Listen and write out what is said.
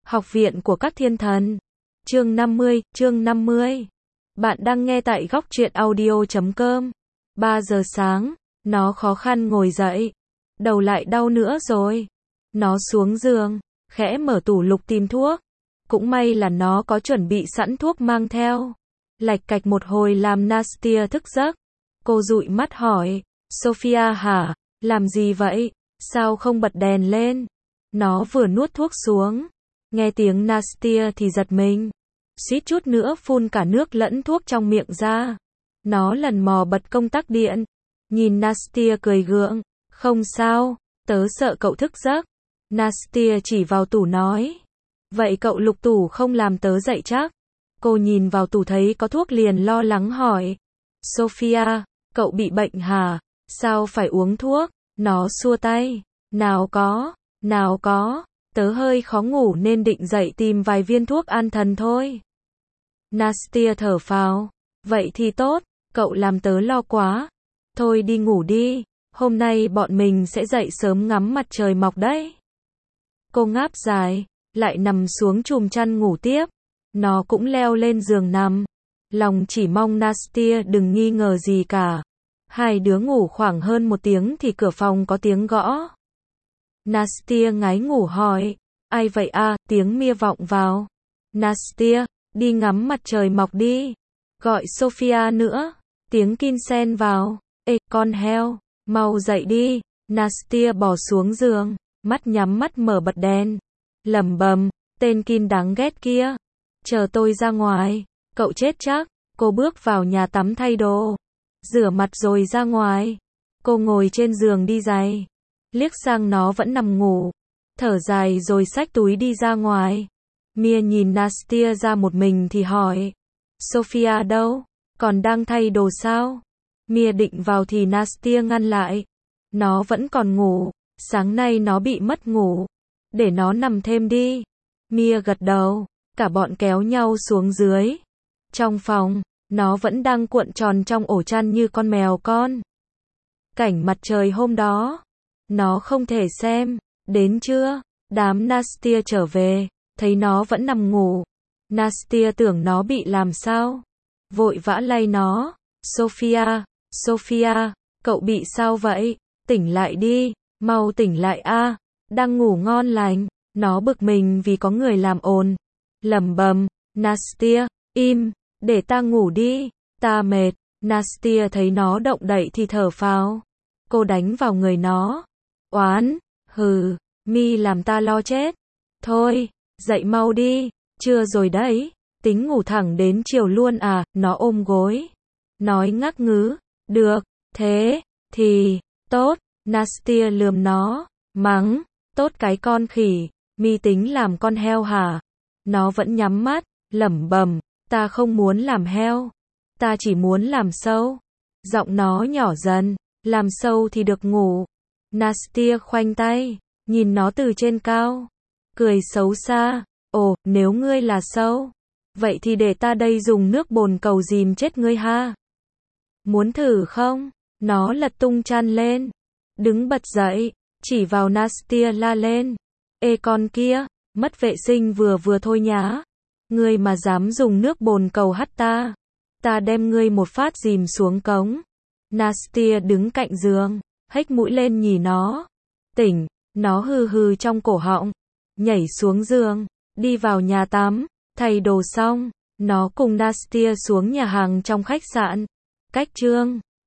Học viện của các thiên thần. Chương 50. Bạn đang nghe tại góc truyện audio.com. 3 giờ sáng, nó khó khăn ngồi dậy. Đầu lại đau nữa rồi. Nó xuống giường, khẽ mở tủ lục tìm thuốc. Cũng may là nó có chuẩn bị sẵn thuốc mang theo. Lạch cạch một hồi làm Nastia thức giấc. Cô dụi mắt hỏi, Sophia hả? Làm gì vậy? Sao không bật đèn lên? Nó vừa nuốt thuốc xuống. Nghe tiếng Nastia thì giật mình. Suýt chút nữa phun cả nước lẫn thuốc trong miệng ra. Nó lần mò bật công tắc điện. Nhìn Nastia cười gượng. Không sao, tớ sợ cậu thức giấc. Nastia chỉ vào tủ nói. Vậy cậu lục tủ không làm tớ dậy chắc? Cô nhìn vào tủ thấy có thuốc liền lo lắng hỏi. Sophia, cậu bị bệnh hả? Sao phải uống thuốc? Nó xua tay. Nào có. Tớ hơi khó ngủ nên định dậy tìm vài viên thuốc an thần thôi. Nastia thở phào. Vậy thì tốt, cậu làm tớ lo quá. Thôi đi ngủ đi, hôm nay bọn mình sẽ dậy sớm ngắm mặt trời mọc đấy. Cô ngáp dài, lại nằm xuống chùm chăn ngủ tiếp. Nó cũng leo lên giường nằm. Lòng chỉ mong Nastia đừng nghi ngờ gì cả. Hai đứa ngủ khoảng hơn 1 tiếng thì cửa phòng có tiếng gõ. Nastia ngái ngủ hỏi, ai vậy à? Tiếng Mia vọng vào. Nastia, đi ngắm mặt trời mọc đi. Gọi Sophia nữa. Tiếng Kinsen vào. Ê, con heo, mau dậy đi. Nastia bò xuống giường, mắt nhắm mắt mở bật đèn. Lẩm bẩm, tên Kin đáng ghét kia. Chờ tôi ra ngoài, cậu chết chắc. Cô bước vào nhà tắm thay đồ. Rửa mặt rồi ra ngoài. Cô ngồi trên giường đi giày. Liếc sang nó vẫn nằm ngủ. Thở dài rồi xách túi đi ra ngoài. Mia nhìn Nastia ra một mình thì hỏi. Sophia đâu? Còn đang thay đồ sao? Mia định vào thì Nastia ngăn lại. Nó vẫn còn ngủ. Sáng nay nó bị mất ngủ. Để nó nằm thêm đi. Mia gật đầu. Cả bọn kéo nhau xuống dưới. Trong phòng, nó vẫn đang cuộn tròn trong ổ chăn như con mèo con. Cảnh mặt trời hôm đó, nó không thể xem. Đến trưa, đám Nastia trở về, thấy nó vẫn nằm ngủ. Nastia tưởng nó bị làm sao. Vội vã lay nó. Sophia, cậu bị sao vậy? Tỉnh lại đi, mau tỉnh lại a. Đang ngủ ngon lành. Nó bực mình vì có người làm ồn. Lẩm bẩm, Nastia, im, để ta ngủ đi, ta mệt. Nastia thấy nó động đậy thì thở phào. Cô đánh vào người nó. Oán, hừ, mi làm ta lo chết. Thôi, dậy mau đi, trưa rồi đấy, tính ngủ thẳng đến chiều luôn à? Nó ôm gối, nói ngắc ngứ. Được, thế thì tốt. Nastia lườm nó, mắng, tốt cái con khỉ, mi tính làm con heo hả? Nó vẫn nhắm mắt, lẩm bẩm, ta không muốn làm heo, ta chỉ muốn làm sâu. Giọng nó nhỏ dần, làm sâu thì được ngủ. Nastia khoanh tay, nhìn nó từ trên cao, cười xấu xa. Ồ, nếu ngươi là sâu, vậy thì để ta đây dùng nước bồn cầu dìm chết ngươi ha. Muốn thử không? Nó lật tung chăn lên, đứng bật dậy, chỉ vào Nastia la lên. Ê con kia, mất vệ sinh vừa thôi nhá. Ngươi mà dám dùng nước bồn cầu hắt ta, ta đem ngươi một phát dìm xuống cống. Nastia đứng cạnh giường, hếch mũi lên nhìn nó. Tỉnh, nó hừ hừ trong cổ họng, nhảy xuống giường, đi vào nhà tắm, thay đồ xong, nó cùng Nastia xuống nhà hàng trong khách sạn. Cách trương